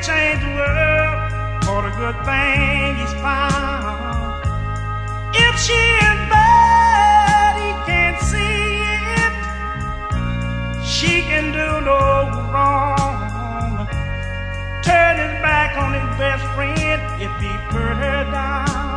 change the world for the good thing he's found. If she is bad, he can't see it. She can do no wrong. Turn his back on his best friend if he put her down.